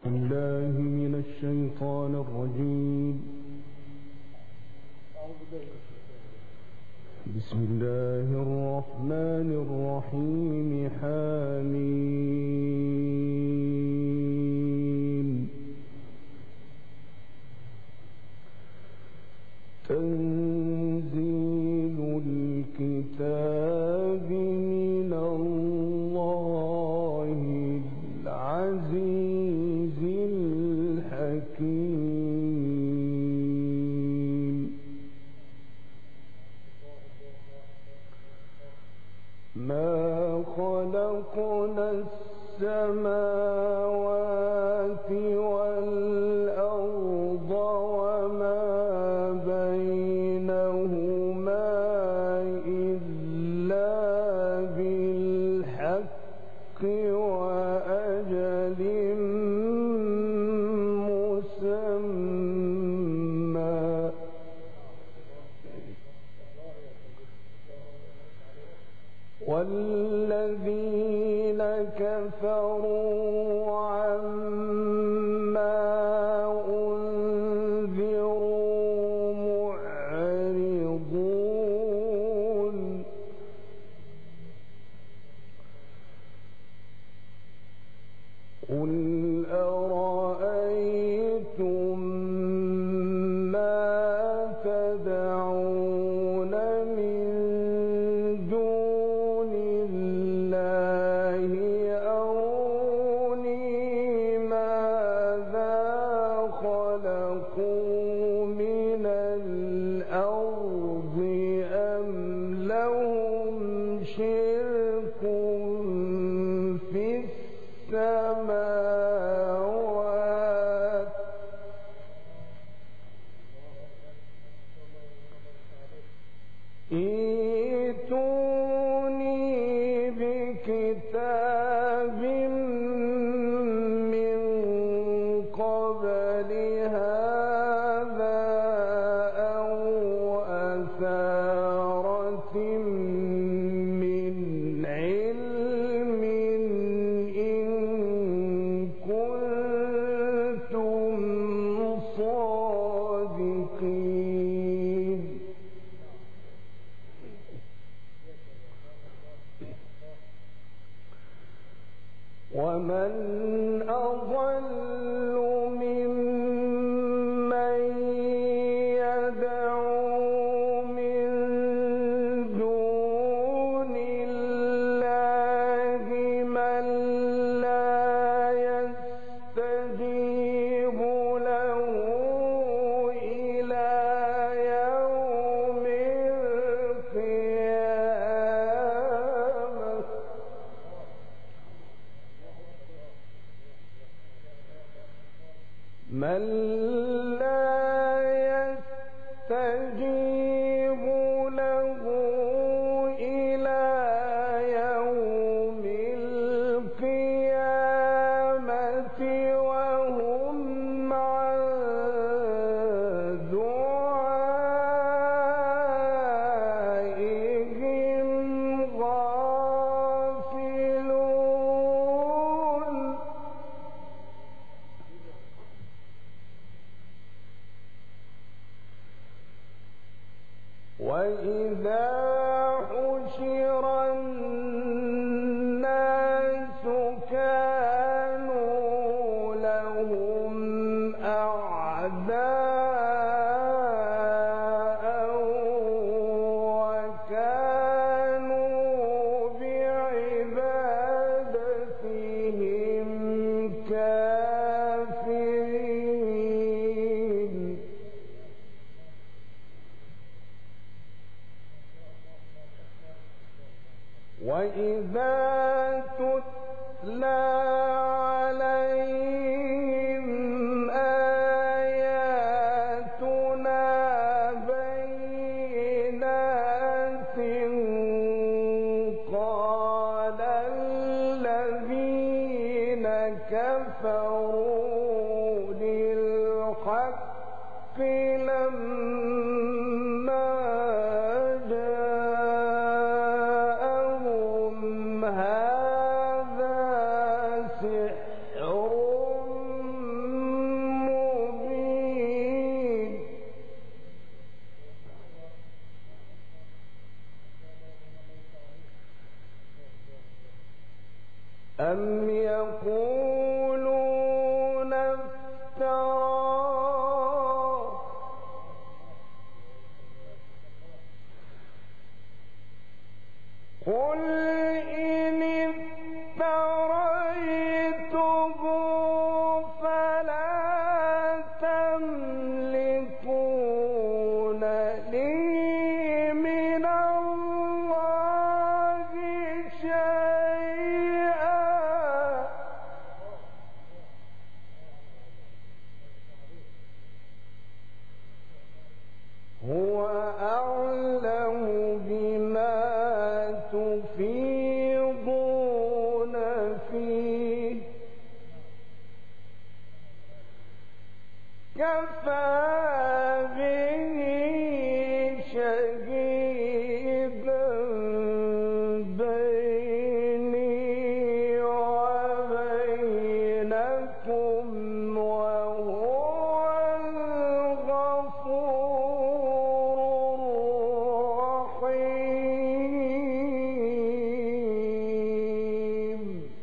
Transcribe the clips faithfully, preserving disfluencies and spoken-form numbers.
بالله من الشيطان الرجيم. بسم الله الرحمن الرحيم. حميم. تنزيل الكتاب من الله العزيز الحكيم. ما خلقنا السماوات والأرض وما بينهما إلا بالحق وأجل مسمى. والذين كفروا عما أنذروا معرضون. قل أرأيتم ما تدعون من دون الله أروني ماذا خلقوا من الأرض أم لهم شرك في السماوات ائتوني بكتاب من قبل هذا أو أثارة من علم إن كنتم صادقين. ومن أضل ممن يدعو من دون الله من لا يستجيب له إلى يوم القيامة. من لا يستجيب له إلى يوم القيامة وهم عن دعائهم غافلون. وإذا حشر الناس كانوا لهم أعداء وكانوا بعبادتهم كافرين. وإذا تتلى عليهم آياتنا بينات قال الذين كفروا للحق لما جاءهم أم يقولون افتراه قل إن افتريته فلا تملكون لي من الله شيئا هو أعلم بما تفيضون فيه كفى به شهيدا بيني وبينكم وهو الغفور الرحيم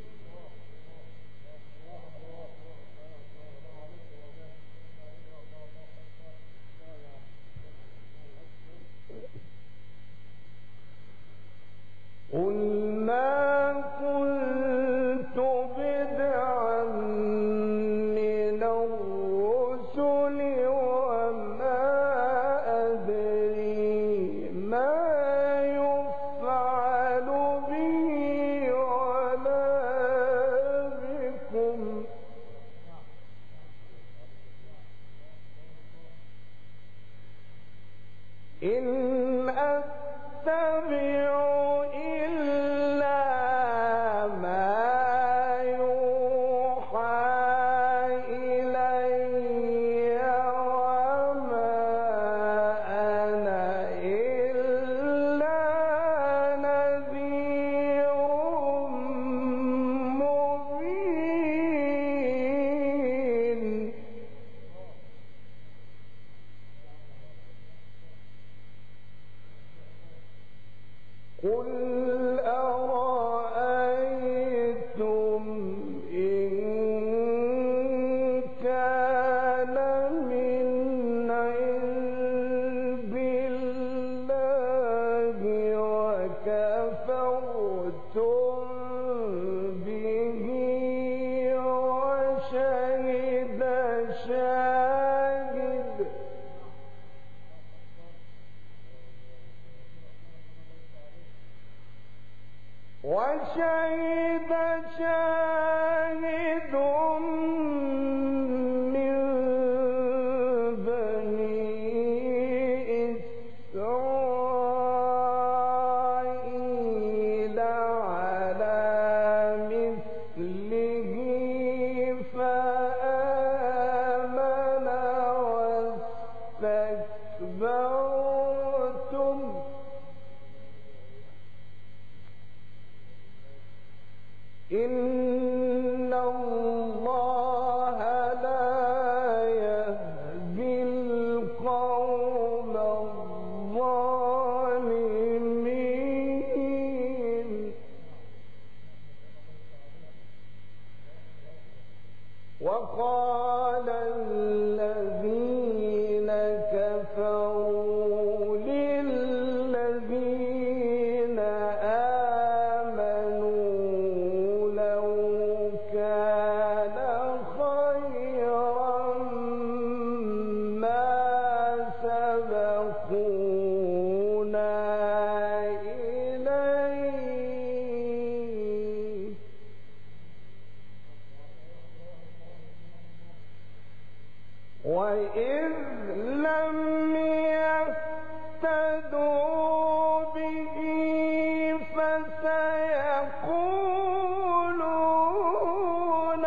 قل ما كنت بدعا من الرسل وما أدري ما يفعل بي ولا بكم إن أتبع إلا ما يوحى إلي وما أنا إلا نذير مبين قل أرأيتم إن كان من عند الله وكفرتم به وشهد شاهد وشهد شاهد من بني إسرائيل على مثله فآمن واستكبرتم إن الله لا يهدي القوم الظالمين وقال الذين كفروا للذين آمنوا لو كان خيرا ما سبقونا إليه وإذ لم يهتدوا به فسيقولون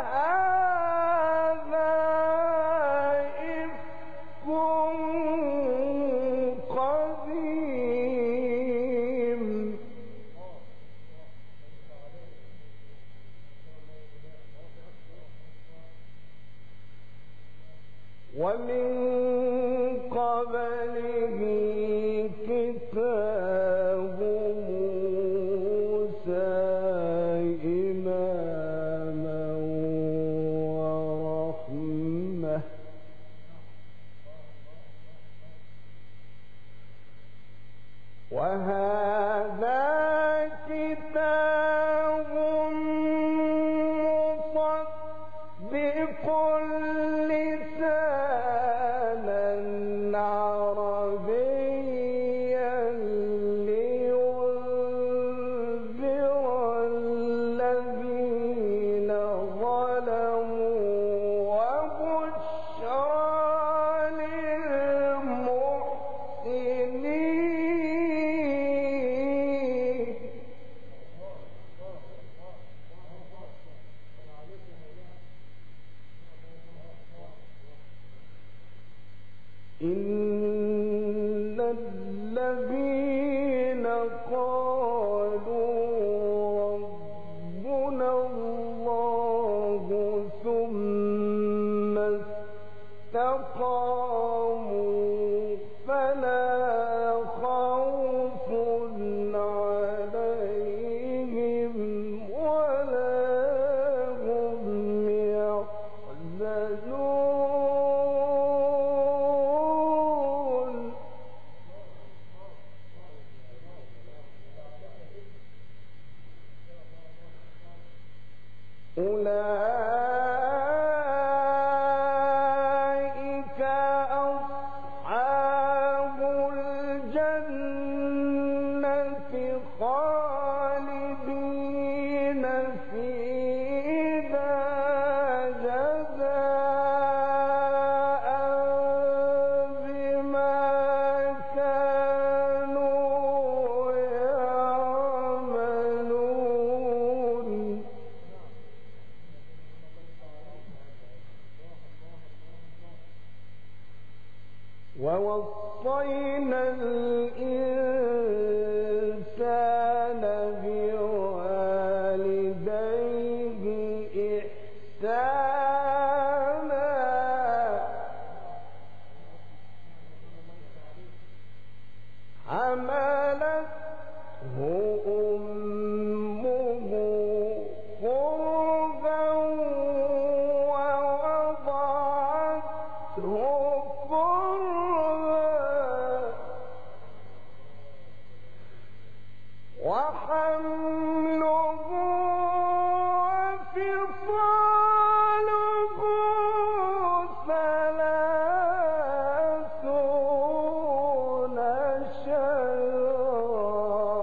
هذا إفك قديم ومن قبله كتاب موسى إماما إن الذين قالوا ربنا الله ثم استقاموا فلا خوف عليهم ولا هم يحزنون أولئك أصحاب الجنة خالدين فيها جزاء بما كانوا يعملون ووصينا الإنسان بوالديه إحسانا حملته أمه كرها ووضعته وحمله وفصاله ثلاثون شهرا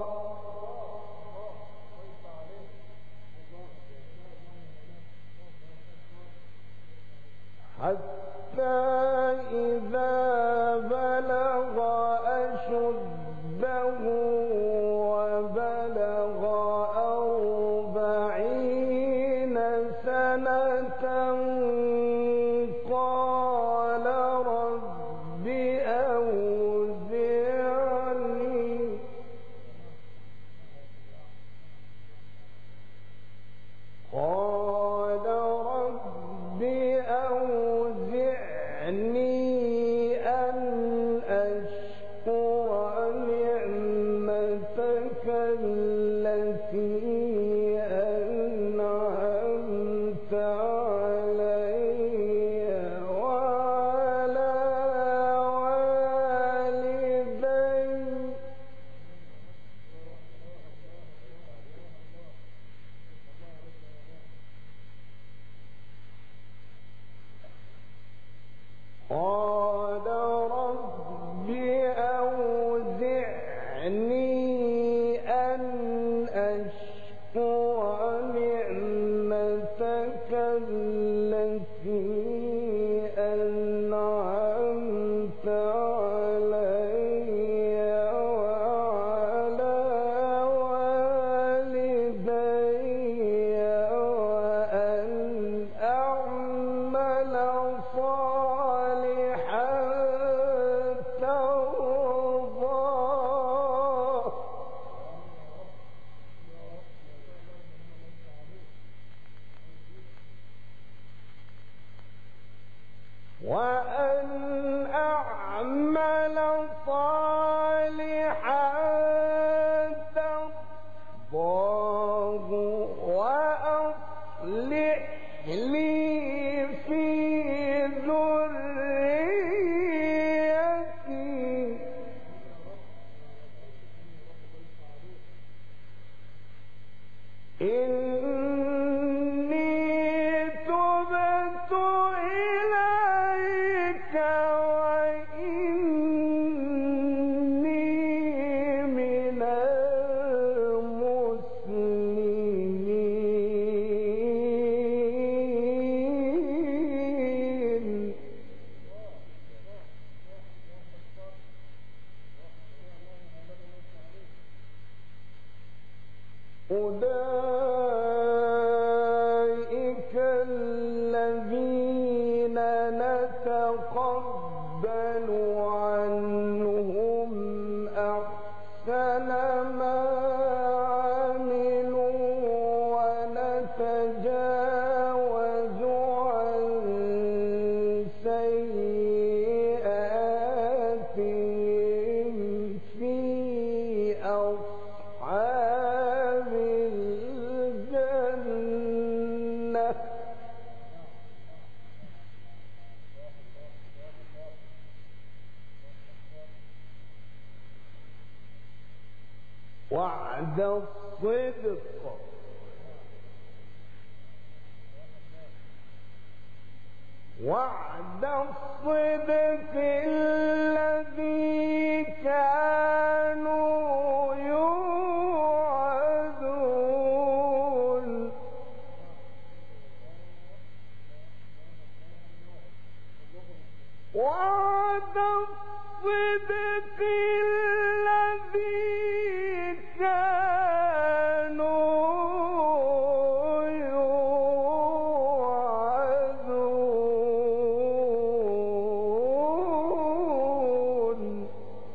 حتى إذا بلغ أشده وبلغ أربعين سنة قال رب أوزعني قال رب أوزعني أن أشكر نعمتك التي أنعمت علي وعلى والدي قال رب أوزعني أن أشكر نعمتك التي أنعمت علي وعلى والدي وأن أعمل صالحا ترضاه وأن أعمل صالحا ترضاه وأصلح لي في ذريتي إني تبت إليك وعد الصدق وعد الصدق الذي كانوا يوعدون وعد الصدق الذي كانوا يوعدون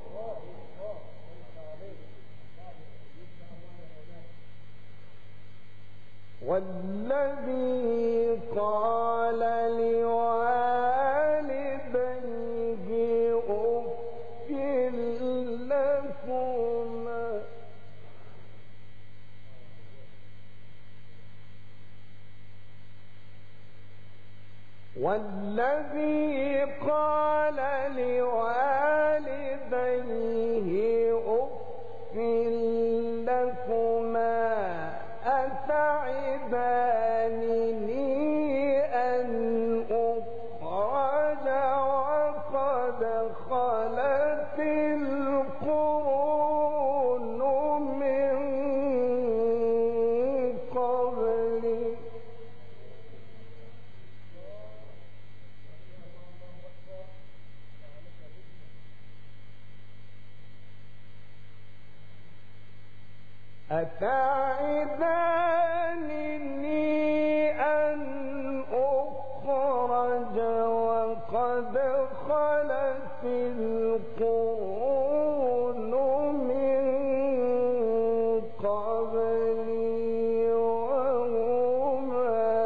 والذي قال لوالديه أف لكما والذي قال لوالديه أف لكما أتعدانني أن أخرج وقد خلت القرون من قبلي أتعدانني أن أخرج وقد خلت القرون من قبلي وهما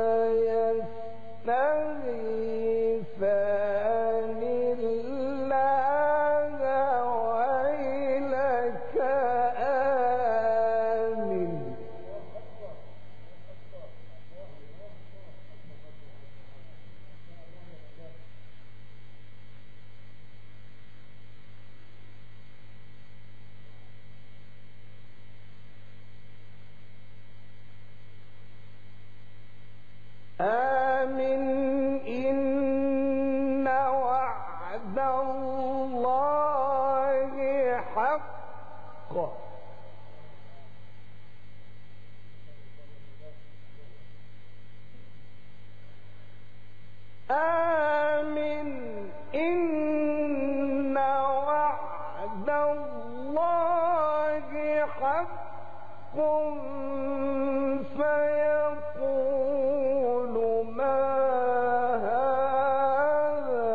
يستغيثان الله ويلك آمن إن وعد الله حق آمن إن وعد الله حق فيقول ما هذا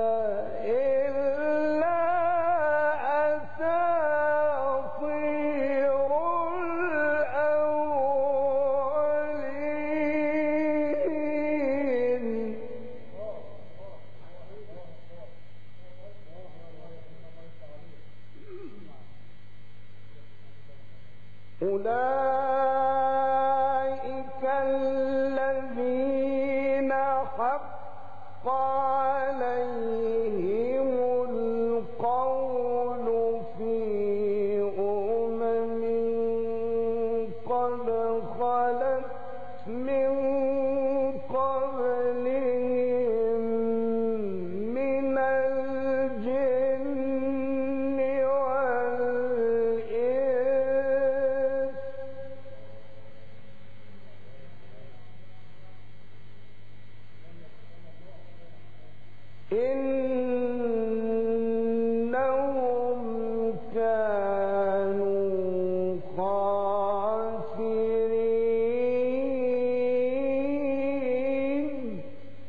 إلا أساطير الأولين أولئك الذين حق عليهم القول في أمم قد خلت من قبلهم من الجن والإنس إنهم كانوا خاسرين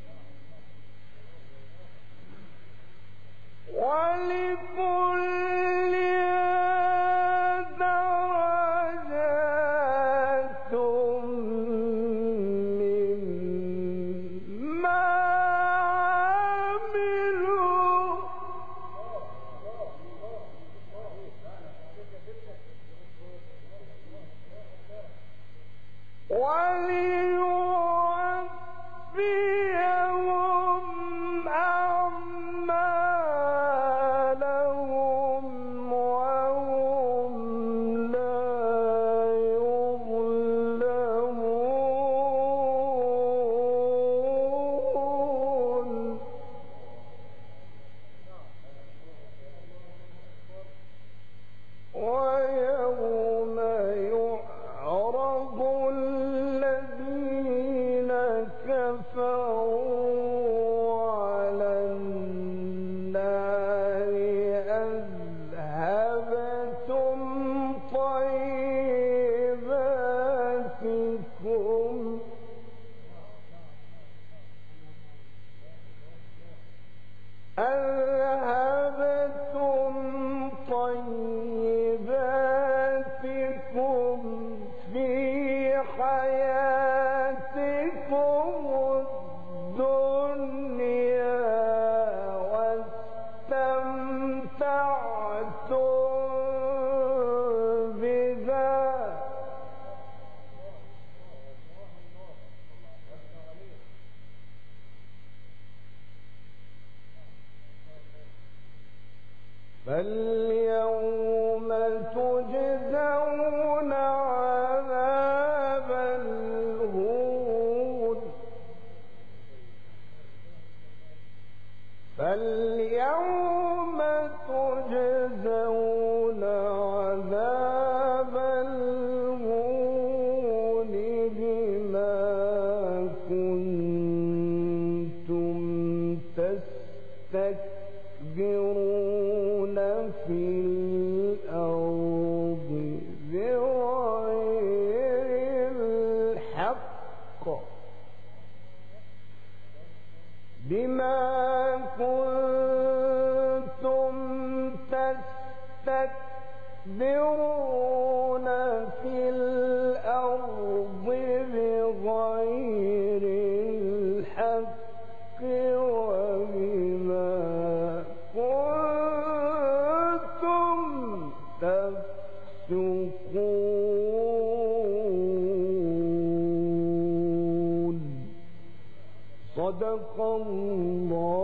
ولكل درجات مما عملوا فاليوم تجزون عذاب الهون فاليوم تجزون عذاب الهون بما كنتم تستكبرون في الأرض بغير الحق بما كنتم تستكبرون في الأرض بغير الحق وبما كنتم تفسقون. صدق الله